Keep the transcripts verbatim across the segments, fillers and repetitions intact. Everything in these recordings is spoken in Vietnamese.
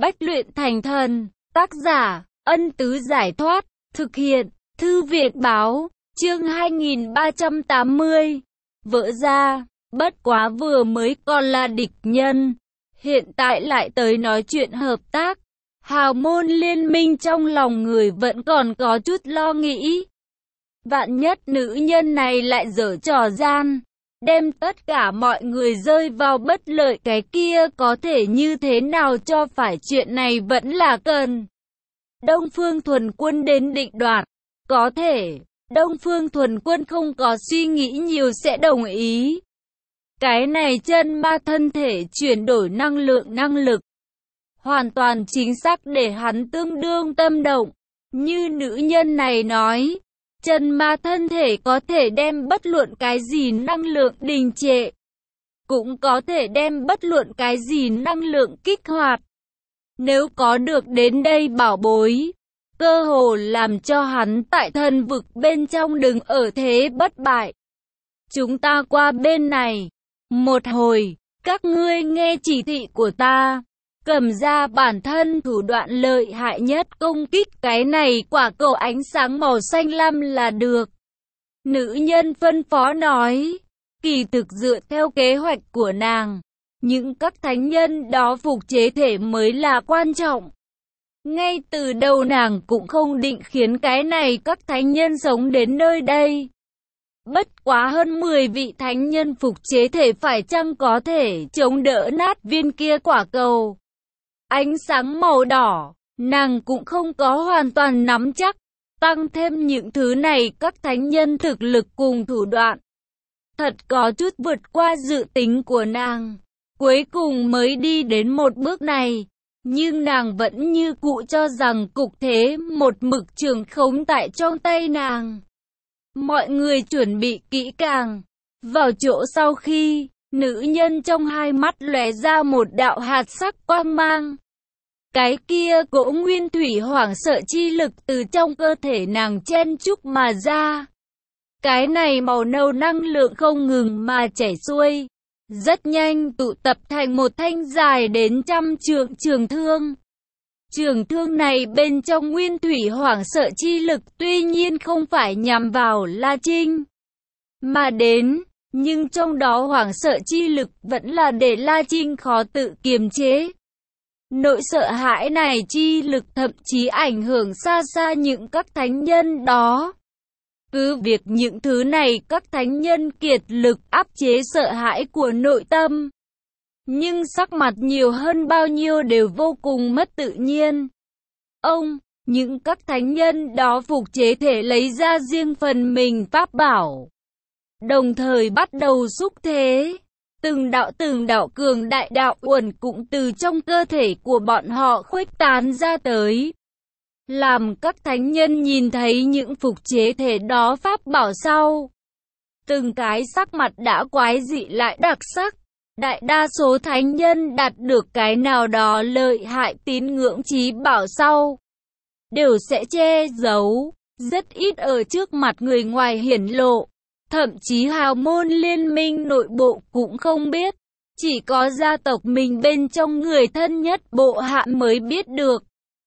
Bách luyện thành thần, tác giả, Ân Tứ Giải Thoát, thực hiện, Thư viện Báo, chương hai nghìn ba trăm tám mươi. Vỡ ra, bất quá vừa mới còn là địch nhân, hiện tại lại tới nói chuyện hợp tác. Hào môn liên minh trong lòng người vẫn còn có chút lo nghĩ. Vạn nhất nữ nhân này lại giở trò gian, đem tất cả mọi người rơi vào bất lợi, cái kia có thể như thế nào cho phải, chuyện này vẫn là cần Đông Phương Thuần Quân đến định đoạt. Có thể, Đông Phương Thuần Quân không có suy nghĩ nhiều sẽ đồng ý. Cái này chân ma thân thể chuyển đổi năng lượng năng lực, hoàn toàn chính xác để hắn tương đương tâm động. Như nữ nhân này nói, chân ma thân thể có thể đem bất luận cái gì năng lượng đình trệ, cũng có thể đem bất luận cái gì năng lượng kích hoạt. Nếu có được đến đây bảo bối, cơ hồ làm cho hắn tại thần vực bên trong đừng ở thế bất bại. Chúng ta qua bên này. Một hồi, các ngươi nghe chỉ thị của ta, cầm ra bản thân thủ đoạn lợi hại nhất công kích cái này quả cầu ánh sáng màu xanh lam là được. Nữ nhân phân phó nói, kỳ thực dựa theo kế hoạch của nàng, những các thánh nhân đó phục chế thể mới là quan trọng. Ngay từ đầu nàng cũng không định khiến cái này các thánh nhân sống đến nơi đây. Bất quá hơn mười vị thánh nhân phục chế thể phải chăng có thể chống đỡ nát viên kia quả cầu ánh sáng màu đỏ, nàng cũng không có hoàn toàn nắm chắc. Tăng thêm những thứ này các thánh nhân thực lực cùng thủ đoạn, thật có chút vượt qua dự tính của nàng. Cuối cùng mới đi đến một bước này, nhưng nàng vẫn như cũ cho rằng cục thế một mực trường khống tại trong tay nàng. Mọi người chuẩn bị kỹ càng. Vào chỗ sau khi, nữ nhân trong hai mắt lóe ra một đạo hạt sắc quang mang. Cái kia cỗ nguyên thủy hoảng sợ chi lực từ trong cơ thể nàng chen chúc mà ra. Cái này màu nâu năng lượng không ngừng mà chảy xuôi, rất nhanh tụ tập thành một thanh dài đến trăm trượng trường thương. Trường thương này bên trong nguyên thủy hoảng sợ chi lực tuy nhiên không phải nhằm vào La Trinh mà đến, nhưng trong đó hoảng sợ chi lực vẫn là để La Trinh khó tự kiềm chế. Nỗi sợ hãi này chi lực thậm chí ảnh hưởng xa xa những các thánh nhân đó. Cứ việc những thứ này các thánh nhân kiệt lực áp chế sợ hãi của nội tâm, nhưng sắc mặt nhiều hơn bao nhiêu đều vô cùng mất tự nhiên. Ông, những các thánh nhân đó phục chế thể lấy ra riêng phần mình pháp bảo, đồng thời bắt đầu xúc thế. Từng đạo từng đạo cường đại đạo uẩn cũng từ trong cơ thể của bọn họ khuếch tán ra tới. Làm các thánh nhân nhìn thấy những phục chế thể đó pháp bảo sau, từng cái sắc mặt đã quái dị lại đặc sắc. Đại đa số thánh nhân đạt được cái nào đó lợi hại tín ngưỡng chí bảo sau, đều sẽ che giấu, rất ít ở trước mặt người ngoài hiển lộ. Thậm chí hào môn liên minh nội bộ cũng không biết, chỉ có gia tộc mình bên trong người thân nhất bộ hạ mới biết được.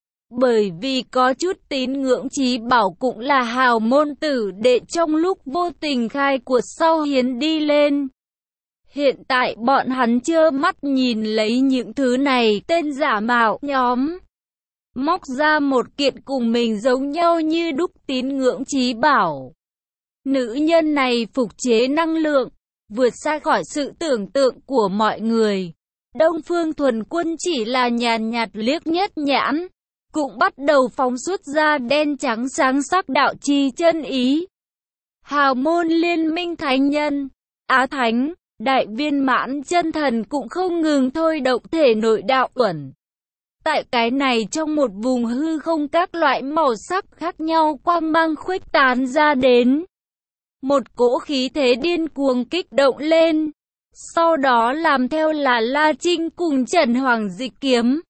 Bởi vì có chút tín ngưỡng chí bảo cũng là hào môn tử đệ trong lúc vô tình khai cuộc sau hiến đi lên. Hiện tại bọn hắn trơ mắt nhìn lấy những thứ này tên giả mạo nhóm, móc ra một kiện cùng mình giống nhau như đúc tín ngưỡng chí bảo. Nữ nhân này phục chế năng lượng, vượt xa khỏi sự tưởng tượng của mọi người. Đông Phương Thuần Quân chỉ là nhàn nhạt liếc nhất nhãn, cũng bắt đầu phóng xuất ra đen trắng sáng sắc đạo chi chân ý. Hào môn liên minh thánh nhân, Á Thánh, Đại viên mãn chân thần cũng không ngừng thôi động thể nội đạo uẩn. Tại cái này trong một vùng hư không các loại màu sắc khác nhau quang mang khuếch tán ra đến. Một cỗ khí thế điên cuồng kích động lên. Sau đó làm theo là La Trinh cùng Trần Hoàng dịch kiếm.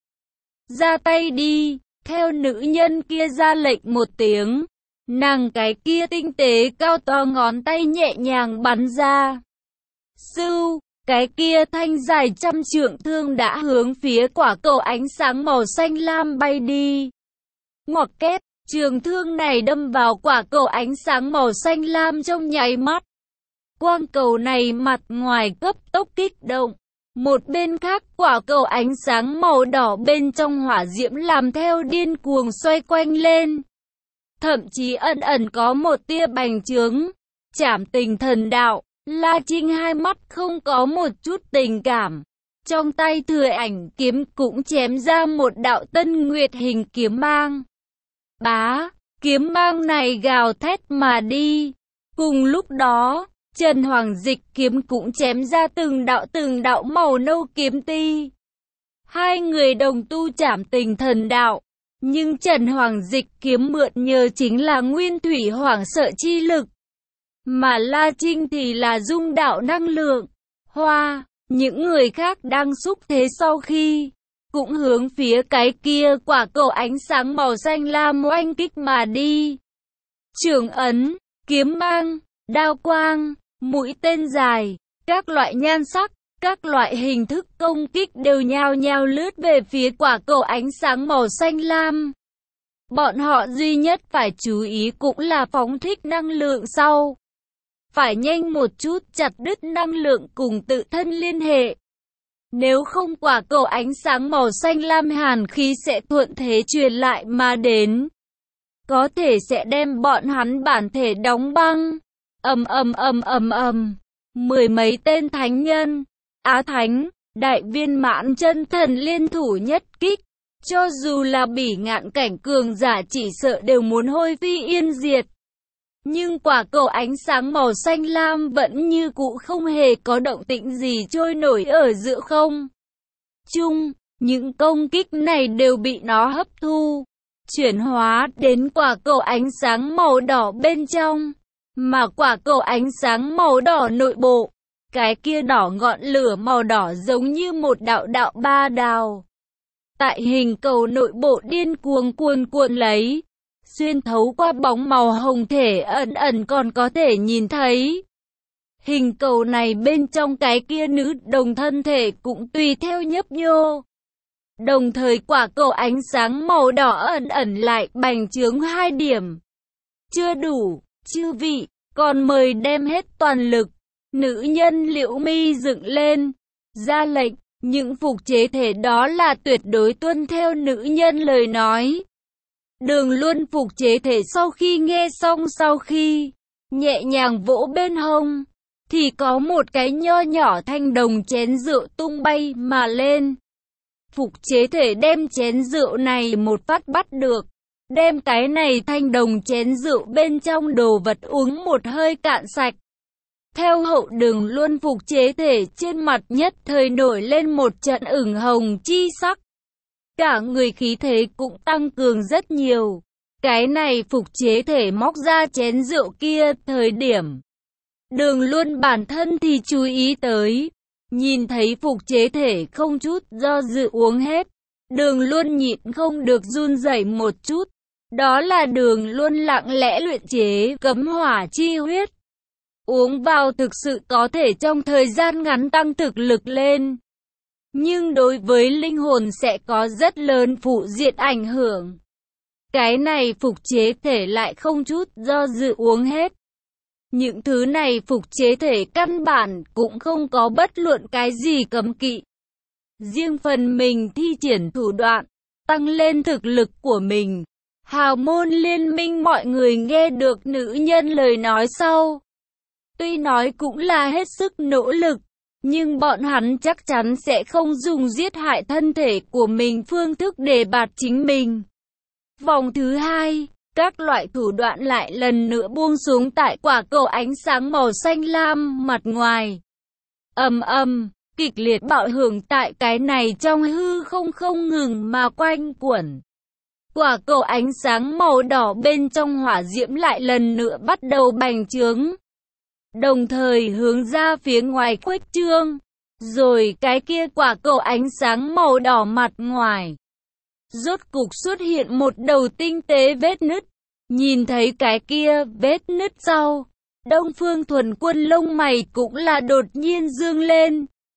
Ra tay đi, theo nữ nhân kia ra lệnh một tiếng. Nàng cái kia tinh tế cao to ngón tay nhẹ nhàng bắn ra. Sưu, cái kia thanh dài trăm trượng thương đã hướng phía quả cầu ánh sáng màu xanh lam bay đi. Ngoặc kép, trường thương này đâm vào quả cầu ánh sáng màu xanh lam trong nháy mắt. Quang cầu này mặt ngoài cấp tốc kích động. Một bên khác, quả cầu ánh sáng màu đỏ bên trong hỏa diễm làm theo điên cuồng xoay quanh lên. Thậm chí ẩn ẩn có một tia bành trướng. Trảm tình thần đạo, La Trinh hai mắt không có một chút tình cảm. Trong tay thừa ảnh kiếm cũng chém ra một đạo tân nguyệt hình kiếm mang. Bá, kiếm mang này gào thét mà đi. Cùng lúc đó, Trần Hoàng Dịch kiếm cũng chém ra từng đạo từng đạo màu nâu kiếm ti. Hai người đồng tu trảm tình thần đạo, nhưng Trần Hoàng Dịch kiếm mượn nhờ chính là nguyên thủy hoảng sợ chi lực, mà La Trinh thì là dung đạo năng lượng. Hoa, những người khác đang xúc thế sau khi cũng hướng phía cái kia quả cầu ánh sáng màu xanh lam oanh kích mà đi. Trường ấn, kiếm mang, đao quang, mũi tên dài, các loại nhan sắc, các loại hình thức công kích đều nhao nhao lướt về phía quả cầu ánh sáng màu xanh lam. Bọn họ duy nhất phải chú ý cũng là phóng thích năng lượng sau. Phải nhanh một chút chặt đứt năng lượng cùng tự thân liên hệ. Nếu không quả cầu ánh sáng màu xanh lam hàn khí sẽ thuận thế truyền lại mà đến. Có thể sẽ đem bọn hắn bản thể đóng băng. Ầm ầm ầm ầm ầm. Mười mấy tên thánh nhân, Á Thánh, Đại Viên Mãn chân thần liên thủ nhất kích. Cho dù là bỉ ngạn cảnh cường giả chỉ sợ đều muốn hôi phi yên diệt. Nhưng quả cầu ánh sáng màu xanh lam vẫn như cũ không hề có động tĩnh gì trôi nổi ở giữa không trung. Những công kích này đều bị nó hấp thu, chuyển hóa đến quả cầu ánh sáng màu đỏ bên trong. Mà quả cầu ánh sáng màu đỏ nội bộ, cái kia đỏ ngọn lửa màu đỏ giống như một đạo đạo ba đào. Tại hình cầu nội bộ điên cuồng cuồn cuộn lấy. Xuyên thấu qua bóng màu hồng thể ẩn ẩn còn có thể nhìn thấy. Hình cầu này bên trong cái kia nữ đồng thân thể cũng tùy theo nhấp nhô. Đồng thời quả cầu ánh sáng màu đỏ ẩn ẩn lại bành trướng hai điểm. Chưa đủ, chư vị, còn mời đem hết toàn lực. Nữ nhân Liễu Mi dựng lên, ra lệnh, những phục chế thể đó là tuyệt đối tuân theo nữ nhân lời nói. Đường Luân phục chế thể sau khi nghe xong sau khi nhẹ nhàng vỗ bên hông, thì có một cái nho nhỏ thanh đồng chén rượu tung bay mà lên. Phục chế thể đem chén rượu này một phát bắt được, đem cái này thanh đồng chén rượu bên trong đồ vật uống một hơi cạn sạch. Theo hậu Đường Luân phục chế thể trên mặt nhất thời nổi lên một trận ửng hồng chi sắc. Cả người khí thế cũng tăng cường rất nhiều. Cái này phục chế thể móc ra chén rượu kia thời điểm. Đường Luân bản thân thì chú ý tới. Nhìn thấy phục chế thể không chút do dự uống hết. Đường Luân nhịn không được run rẩy một chút. Đó là Đường Luân lặng lẽ luyện chế cấm hỏa chi huyết. Uống vào thực sự có thể trong thời gian ngắn tăng thực lực lên. Nhưng đối với linh hồn sẽ có rất lớn phụ diện ảnh hưởng. Cái này phục chế thể lại không chút do dự uống hết. Những thứ này phục chế thể căn bản cũng không có bất luận cái gì cấm kỵ. Riêng phần mình thi triển thủ đoạn, tăng lên thực lực của mình. Hào môn liên minh mọi người nghe được nữ nhân lời nói sau. Tuy nói cũng là hết sức nỗ lực. Nhưng bọn hắn chắc chắn sẽ không dùng giết hại thân thể của mình phương thức để bạt chính mình. Vòng thứ hai, các loại thủ đoạn lại lần nữa buông xuống tại quả cầu ánh sáng màu xanh lam mặt ngoài. Ầm ầm, kịch liệt bạo hưởng tại cái này trong hư không không ngừng mà quanh quẩn. Quả cầu ánh sáng màu đỏ bên trong hỏa diễm lại lần nữa bắt đầu bành trướng. Đồng thời hướng ra phía ngoài khuếch trương. Rồi cái kia quả cầu ánh sáng màu đỏ mặt ngoài. Rốt cục xuất hiện một đầu tinh tế vết nứt. Nhìn thấy cái kia vết nứt sau. Đông Phương Thuần Quân lông mày cũng là đột nhiên dương lên.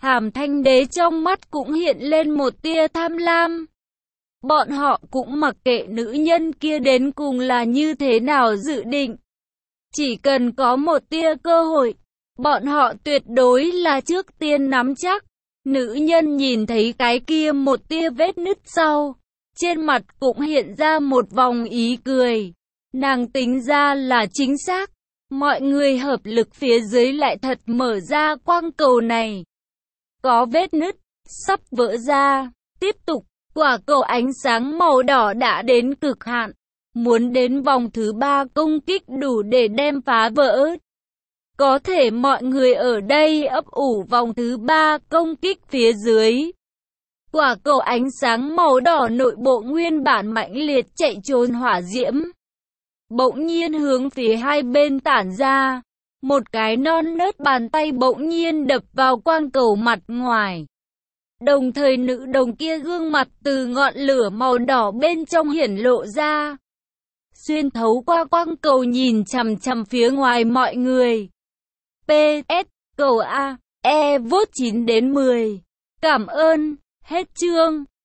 Hàm Thanh Đế trong mắt cũng hiện lên một tia tham lam. Bọn họ cũng mặc kệ nữ nhân kia đến cùng là như thế nào dự định. Chỉ cần có một tia cơ hội, bọn họ tuyệt đối là trước tiên nắm chắc. Nữ nhân nhìn thấy cái kia một tia vết nứt sau, trên mặt cũng hiện ra một vòng ý cười. Nàng tính ra là chính xác, mọi người hợp lực phía dưới lại thật mở ra quang cầu này. Có vết nứt, sắp vỡ ra. Tiếp tục, quả cầu ánh sáng màu đỏ đã đến cực hạn. Muốn đến vòng thứ ba công kích đủ để đem phá vỡ. Có thể mọi người ở đây ấp ủ vòng thứ ba công kích phía dưới. Quả cầu ánh sáng màu đỏ nội bộ nguyên bản mãnh liệt chạy trốn hỏa diễm. Bỗng nhiên hướng phía hai bên tản ra. Một cái non nớt bàn tay bỗng nhiên đập vào quang cầu mặt ngoài. Đồng thời nữ đồng kia gương mặt từ ngọn lửa màu đỏ bên trong hiển lộ ra. Xuyên thấu qua quang cầu nhìn chằm chằm phía ngoài mọi người. pê ét, cầu A, E vote chín đến mười. Cảm ơn, hết chương.